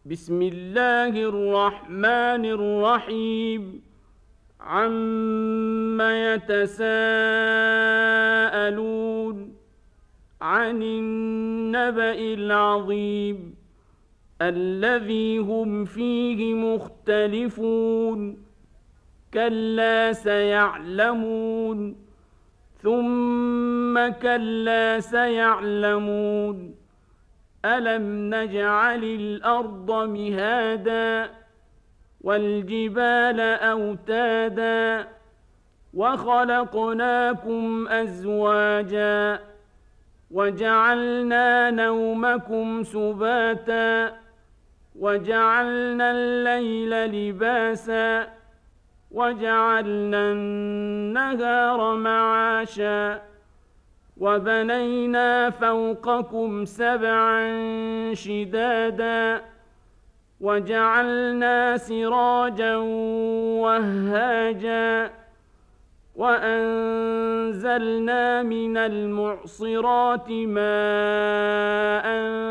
بسم الله الرحمن الرحيم عم يتساءلون عن النبأ العظيم الذي هم فيه مختلفون كلا سيعلمون ثم كلا سيعلمون ألم نجعل الأرض مهادا والجبال أوتادا وخلقناكم أزواجا وجعلنا نومكم سباتا وجعلنا الليل لباسا وجعلنا النهار معاشا وبنينا فوقكم سبعا شدادا وجعلنا سراجا وهاجا وأنزلنا من المعصرات ماء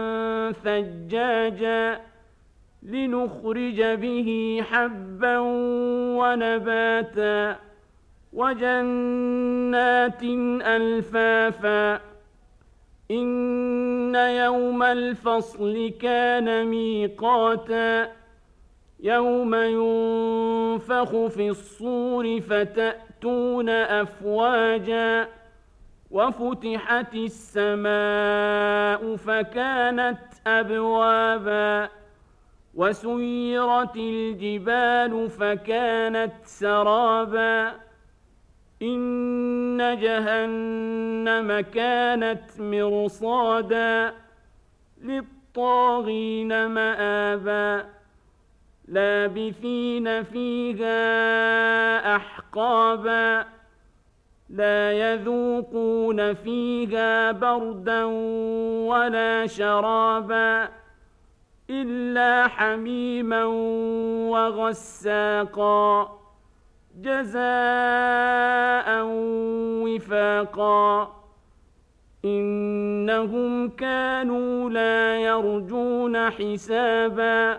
ثجاجا لنخرج به حبا ونباتا وجنات ألفافا إن يوم الفصل كان ميقاتا يوم ينفخ في الصور فتأتون أفواجا وفتحت السماء فكانت أبوابا وسيرت الجبال فكانت سرابا إن جهنم كانت مرصادا للطاغين مآبا لابثين فيها أحقابا لا يذوقون فيها بردا ولا شرابا إلا حميما وغساقا جزاء وفاقا إنهم كانوا لا يرجون حسابا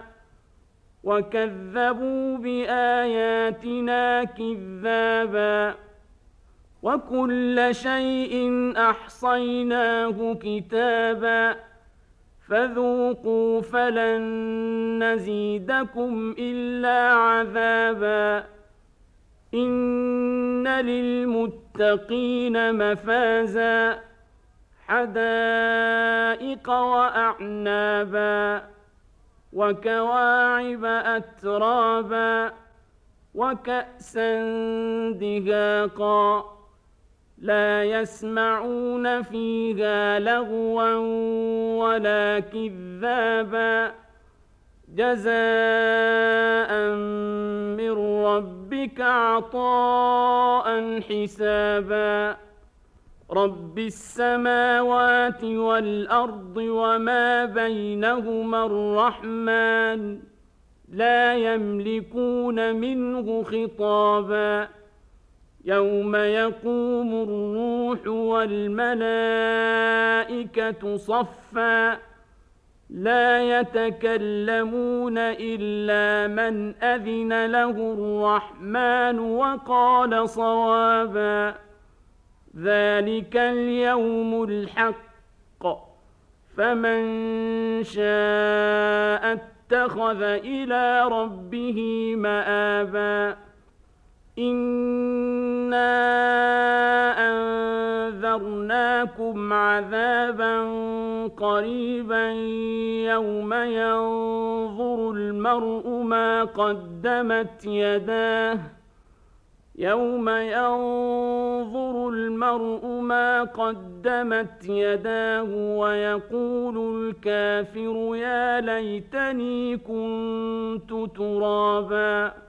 وكذبوا بآياتنا كذابا وكل شيء أحصيناه كتابا فذوقوا فلن نزيدكم إلا عذابا إن للمتقين مفازا حدائق وأعنابا وكواعب أترابا وكأسا دهاقا لا يسمعون فيها لغوا ولا كذابا جزاء من ربك عطاء حسابا رب السماوات والأرض وما بينهما الرحمن لا يملكون منه خطابا يوم يقوم الروح والملائكة صفا لا يتكلمون إلا من أذن له الرحمن وقال صوابا ذلك اليوم الحق فمن شاء اتخذ إلى ربه مآبا إنا أنذرناكم عذابا قريبا يوم ينظر المرء ما قدمت يداه ويقول الكافر يا ليتني كنت ترابا